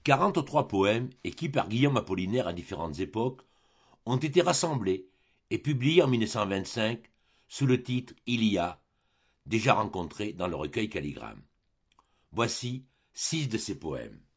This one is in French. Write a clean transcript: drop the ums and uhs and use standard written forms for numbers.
43 poèmes, écrits par Guillaume Apollinaire à différentes époques, ont été rassemblés et publiés en 1925 sous le titre Ilia, déjà rencontré dans le recueil Calligramme. Voici 6 de ces poèmes.